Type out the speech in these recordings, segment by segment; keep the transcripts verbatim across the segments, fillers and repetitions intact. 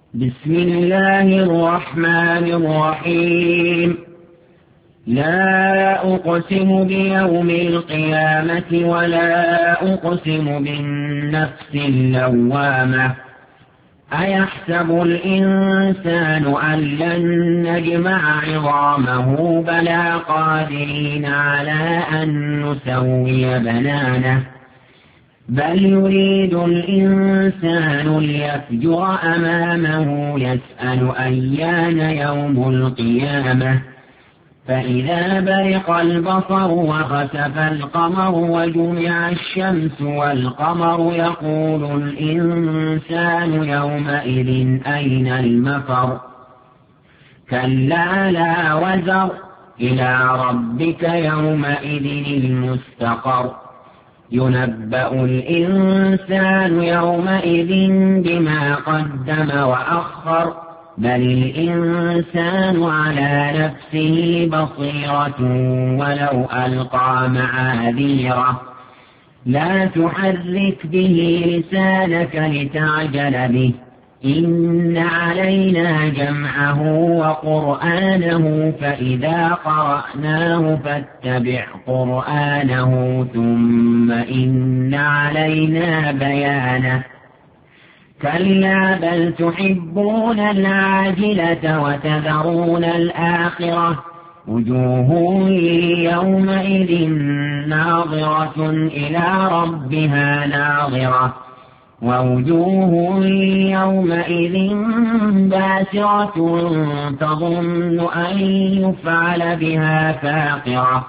بسم الله الرحمن الرحيم. لا أقسم بيوم القيامة ولا أقسم بالنفس اللوامة. أيحسب الإنسان أن لن نجمع عظامه بلى قادرين على أن نسوي بنانه بل يريد الإنسان ليفجر أمامه يسأل أيان يوم القيامة فإذا برق البصر وخسف القمر وجمع الشمس والقمر يقول الإنسان يومئذ أين المفر كلا لا وزر إلى ربك يومئذ المستقر ينبأ الإنسان يومئذ بما قدم وأخر بل الإنسان على نفسه بصيرة ولو ألقى معاذيره لا تحرك به لسانك لتعجل به إن علينا جمعه وقرآنه فإذا قرأناه فاتبع قرآنه ثم إن علينا بيانه كلا بل تحبون العاجلة وتذرون الآخرة وجوه يومئذ ناظرة إلى ربها ناظرة ووجوه يومئذ باسرة تظن أن يفعل بها فاقرة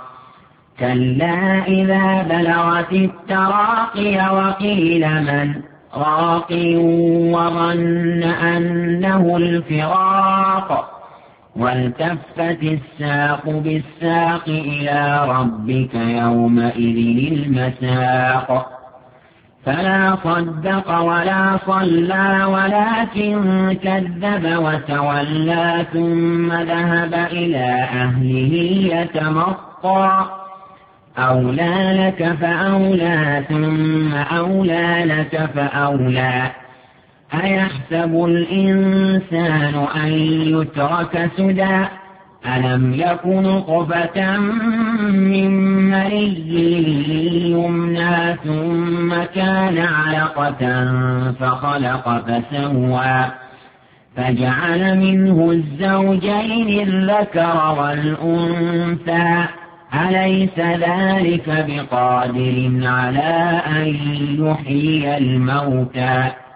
كلا إذا بلغت التراقي وقيل من راق وظن أنه الفراق والتفت الساق بالساق إلى ربك يومئذ المساق فلا صدق ولا صلى ولكن كذب وتولى ثم ذهب إلى أهله يتمطى أولى لك فأولى ثم أولى لك فأولى أيحسب الإنسان أن يترك سدى ألم يكن نطفة من مني يمنى ثم كان علقة فخلق فسوى فجعل منه الزوجين الذكر والأنثى أليس ذلك بقادر على أن يحيي الموتى